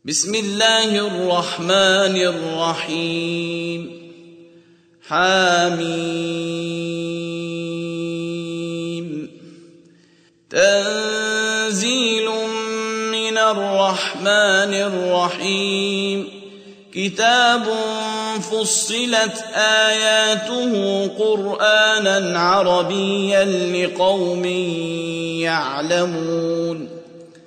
بسم الله الرحمن الرحيم حميم تنزيل من الرحمن الرحيم كتاب فصلت آياته قرآنا عربيا لقوم يعلمون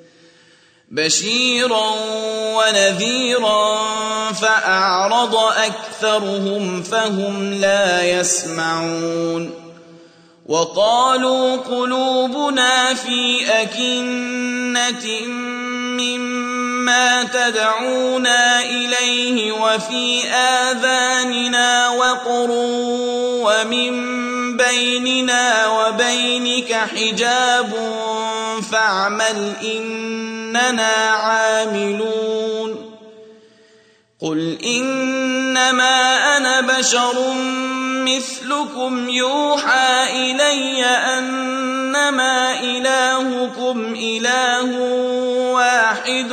بشيرا ونذيرا فأعرض أكثرهم فهم لا يسمعون وقالوا قلوبنا في أكنة مما تدعونا إليه وفي آذاننا وقر ومن بيننا وبينك حجاب فاعمل إننا عاملون قل إنما أنا بشر مثلكم يوحى إلي أنما إلهكم إله واحد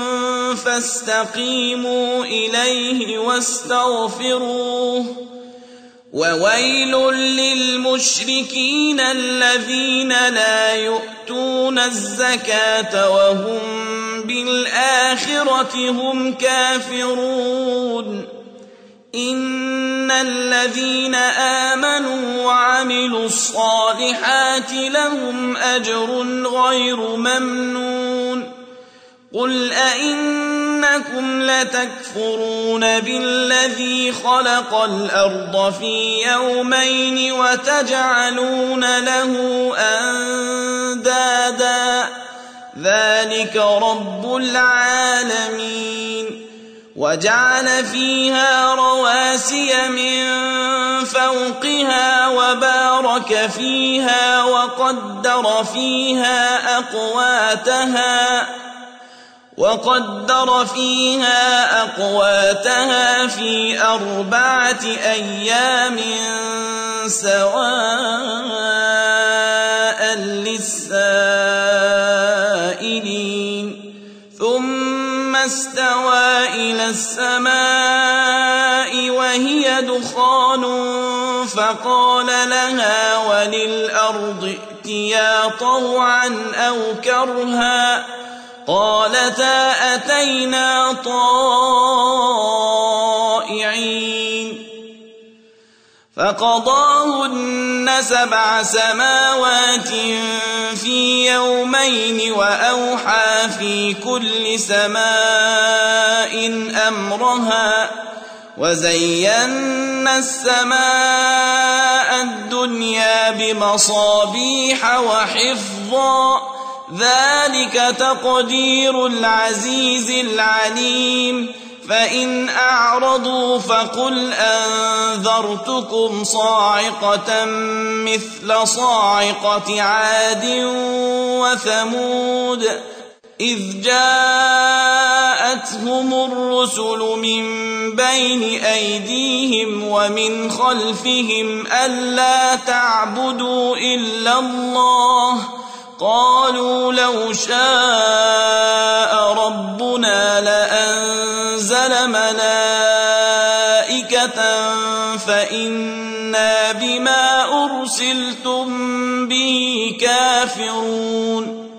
فاستقيموا إليه واستغفروه وويل للمشركين الذين لا يؤتون الزكاة وهم بالآخرة هم كافرون إن الذين آمنوا وعملوا الصالحات لهم أجر غير ممنون قل أئنكم لتكفرون بالذي خلق الأرض في يومين وتجعلون له أندادا ذلك رب العالمين وجعل فيها رواسي من فوقها وبارك فيها وقدر فيها أقواتها في 4 أيام سواء للسائلين ثم استوى إلى السماء وهي دخان فقال لها وللأرض ائتيا طوعا أو كرها قالتا أتينا طائعين فقضاهن 7 سماوات في يومين وأوحى في كل سماء أمرها وزينا السماء الدنيا بمصابيح وحفظا ذلك تقدير العزيز العليم فإن أعرضوا فقل أنذرتكم صاعقة مثل صاعقة عاد وثمود إذ جاءتهم الرسل من بين أيديهم ومن خلفهم ألا تعبدوا إلا الله قالوا لو شاء ربنا لأنزل ملائكة فإنا بما أرسلتم به كافرون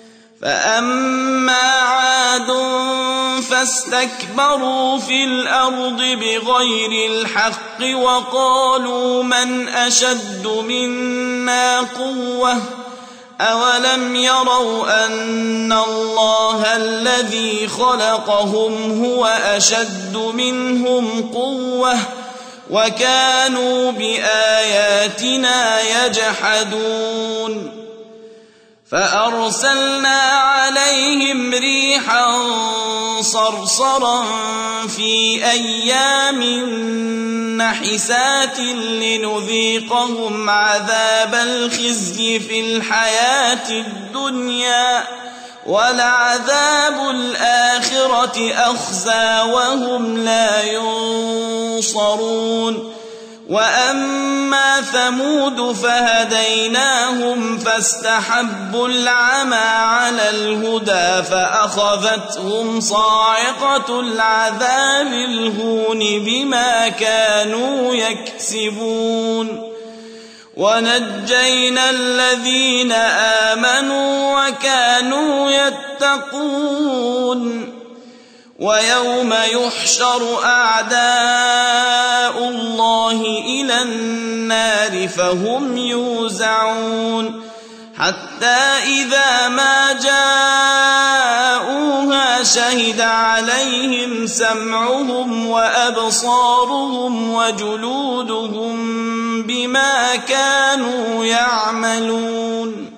فأما عاد فاستكبروا في الأرض بغير الحق وقالوا من أشد منا قوة أولم يروا أن الله الذي خلقهم هو أشد منهم قوة وكانوا بآياتنا يجحدون فأرسلنا عليهم ريحا صرصرا في أيام نحسات لنذيقهم عذاب الخزي في الحياة الدنيا ولعذاب الآخرة أخزى وهم لا ينصرون وأما ثمود فهديناهم فاستحبوا العمى على الهدى فأخذتهم صاعقة العذاب الهون بما كانوا يكسبون ونجينا الذين آمنوا وكانوا يتقون ويوم يحشر أعداء الله إلى النار فهم يوزعون حتى إذا ما جاءوها شهد عليهم سمعهم وأبصارهم وجلودهم بما كانوا يعملون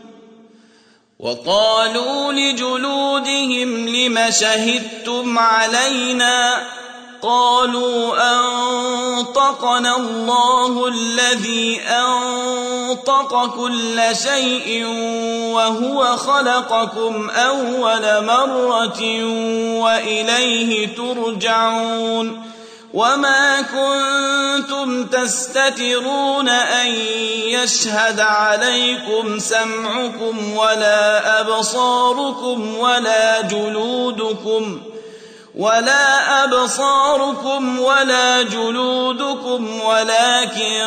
وقالوا لجلودهم لم شهدتم علينا قالوا أنطقنا الله الذي أنطق كل شيء وهو خلقكم أول مرة وإليه ترجعون وما كنتم تستترون أن يشهد عليكم سمعكم ولا أبصاركم ولا جلودكم ولكن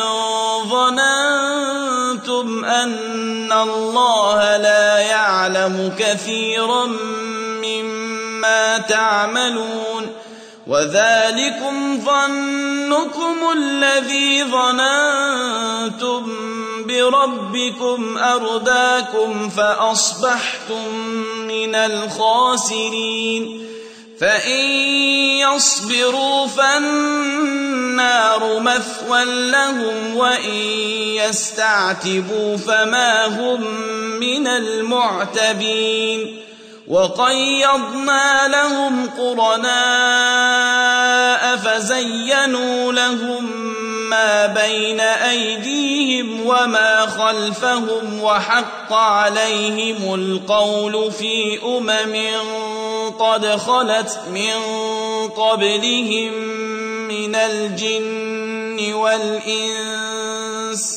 ظننتم أن الله لا يعلم كثيرا مما تعملون وذلكم ظنكم الذي ظننتم بربكم أرداكم فأصبحتم من الخاسرين فإن يصبروا فالنار مثوى لهم وإن يستعتبوا فما هم من المعتبين وقيضنا لهم قرناء فزينوا لهم ما بين أيديهم وما خلفهم وحق عليهم القول في قد خلت من قبلهم من الجن والإنس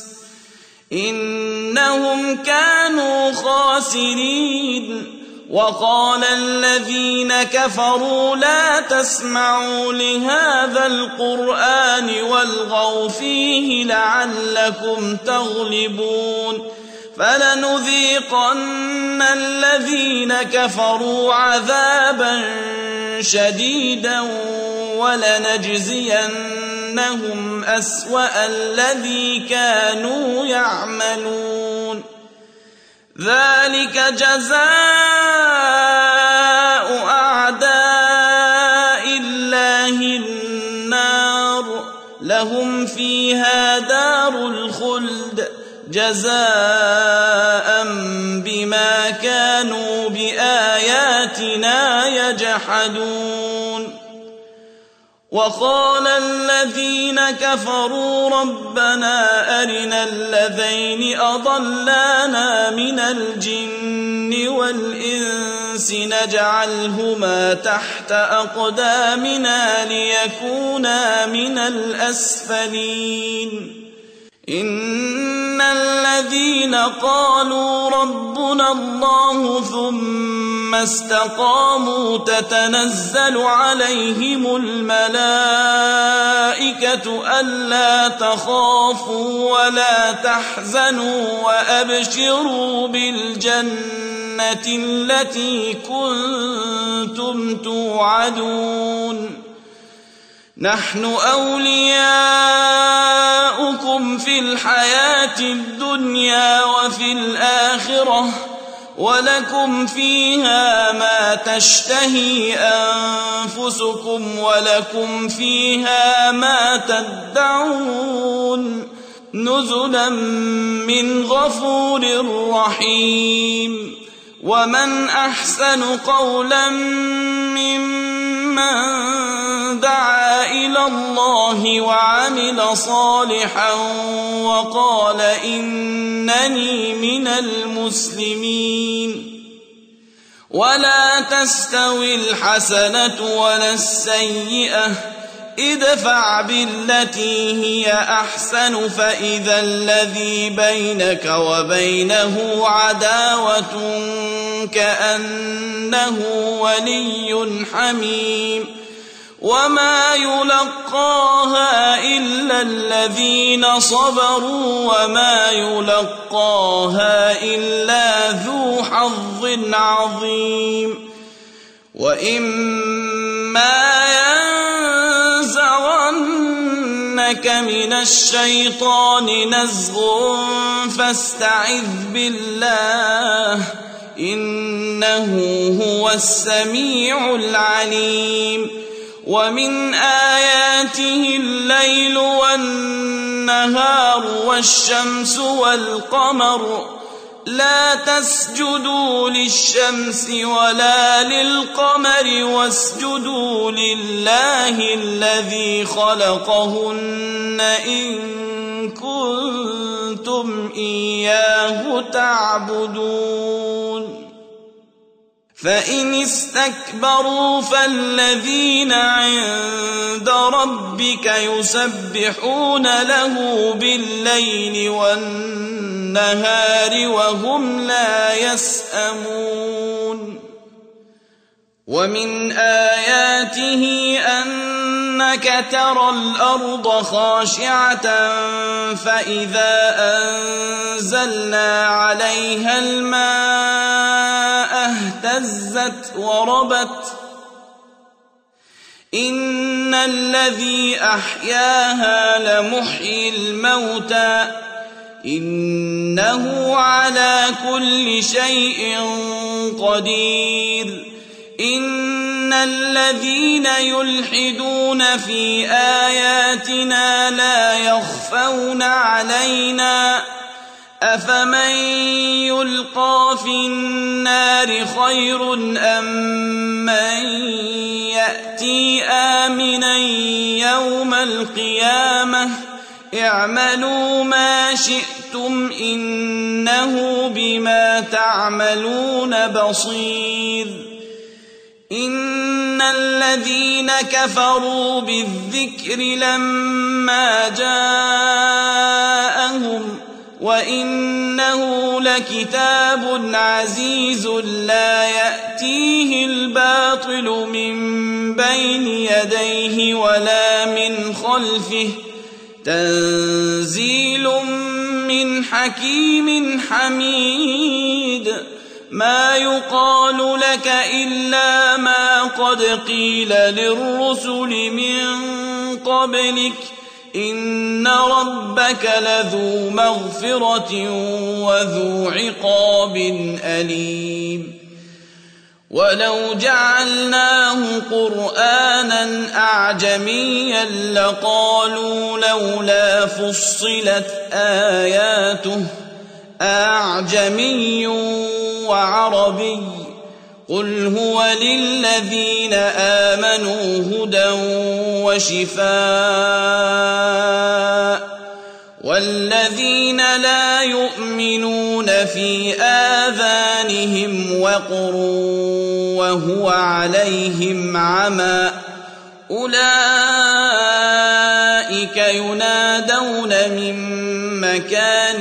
إنهم كانوا خاسرين وقال الذين كفروا لا تسمعوا لهذا القرآن والغوا فيه لعلكم تغلبون فلنذيقن الذين كفروا عذابا شديدا ولنجزينهم أسوأ الذي كانوا يعملون ذلك جزاء أعداء الله النار لهم فيها دار الخلد جزاء بما كانوا بآياتنا يجحدون وقال الذين كفروا ربنا أرنا الذين أضلانا من الجن والإنس نجعلهما تحت أقدامنا ليكونا من الأسفلين إن الذين قالوا ربنا الله ثم استقاموا تتنزل عليهم الملائكة ألا تخافوا ولا تحزنوا وأبشروا بالجنة التي كنتم توعدون نحن أولياؤكم في الحياة الدنيا وفي الآخرة ولكم فيها ما تشتهي أنفسكم ولكم فيها ما تدعون نزلا من غفور رحيم ومن أحسن قولا ممن دعا إلى الله وعمل صالحا وقال إنني من المسلمين ولا تستوي الحسنة ولا السيئة ادفع بالتي هي أحسن فإذا الذي بينك وبينه عداوة كأنه ولي حميم وما يلقاها إلا الذين صبروا وما يلقاها إلا ذو حظ عظيم وإما ينزغنك من الشيطان نزغ فاستعذ بالله إنه هو السميع العليم ومن آياته الليل والنهار والشمس والقمر لا تسجدوا للشمس ولا للقمر واسجدوا لله الذي خلقهن إن كنتم إياه تعبدون فإن استكبروا فالذين عند ربك يسبحون له بالليل والنهار وهم لا يسأمون ومن آياته أنك ترى الأرض خاشعة فإذا أنزلنا عليها الماء اهتزت وربت إن الذي أحياها لمحيي الموتى إنه على كل شيء قدير إن الذين يلحدون في آياتنا لا يخفون علينا أفمن يلقى في النار خير أم من يأتي آمنا يوم القيامة اعملوا ما شئتم إنه بما تعملون بصير إن الذين كفروا بالذكر لما جاءهم وإنه لكتاب عزيز لا يأتيه الباطل من بين يديه ولا من خلفه تنزيل من حكيم حميد ما يقال لك إلا ما قد قيل للرسل من قبلك إن ربك لذو مغفرة وذو عقاب أليم ولو جعلناه قرآنا أعجميا لقالوا لولا فصلت آياته أعجمي وعربي قل هو للذين آمنوا هدى وشفاء والذين لا يؤمنون في آذانهم وقر وهو عليهم عمى أولئك ينادون من مكان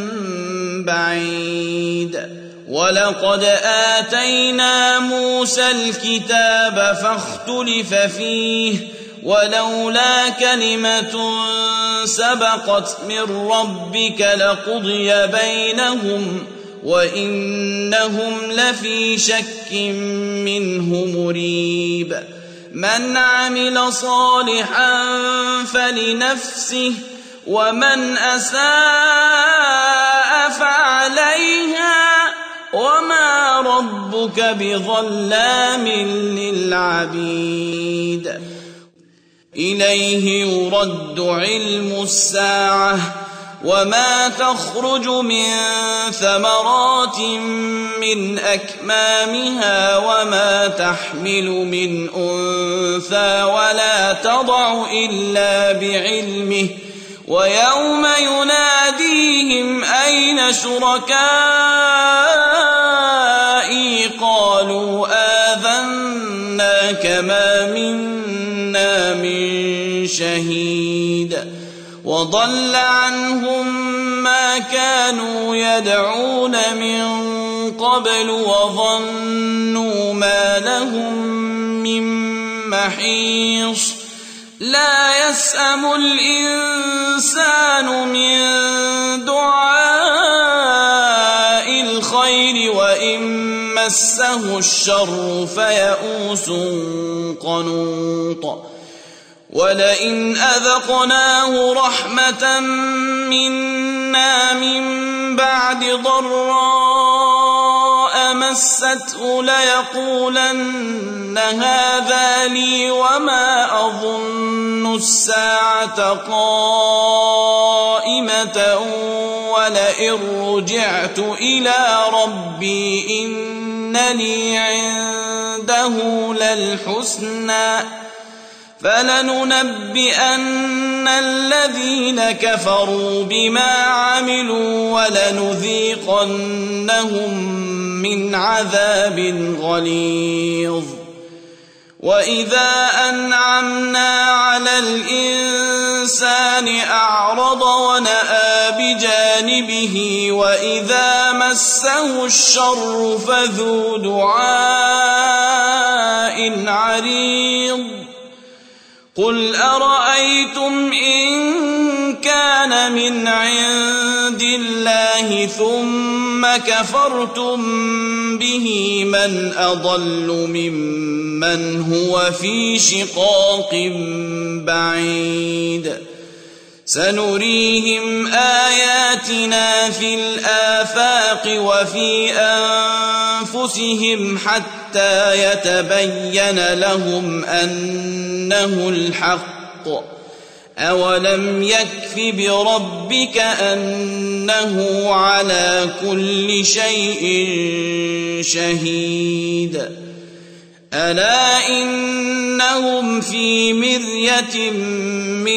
بعيد ولقد آتينا موسى الكتاب فاختلف فيه ولولا كلمة سبقت من ربك لقضي بينهم وإنهم لفي شك منه مريب من عمل صالحا فلنفسه ومن أساء فعليها وما ربك بظلام للعبيد إليه يرد علم الساعة وما تخرج من ثمرات من أكمامها وما تحمل من أنثى ولا تضع إلا بعلمه ويوم يناديهم أين شركائي قالوا آذناك ما منا من شهيد وضل عنهم ما كانوا يدعون من قبل وظنوا ما لهم من محيص لا يسأم الإنسان من دعاء الخير وإن مسه الشر فيئوس قنوط ولئن أذقناه رحمة منا من بعد ضراء مسته ليقولن هذا لي وما أظن الساعة قائمة ولئن رجعت إلى ربي إن لي عنده للحسنى فلننبئن الذين كفروا بما عملوا ولنذيقنهم من عذاب غليظ وإذا أنعمنا على الإنسان أعرض ونأى بجانبه وإذا مسه الشر فذو دعاء عريض قل أرأيتم إن كان من عند الله ثم كفرتم به من أضل ممن هو في شقاق بعيد سنريهم آياتنا في الآفاق وفي أنفسهم حتى يتبين لهم أنه الحق أولم يكف بربك أنه على كل شيء شهيد ألا إنهم في مرية من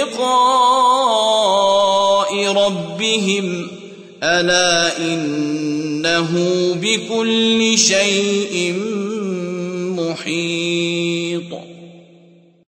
لقاء ربهم ألا إنه بكل شيء محيط